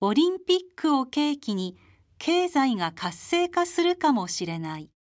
オリンピックを契機に経済が活性化するかもしれない。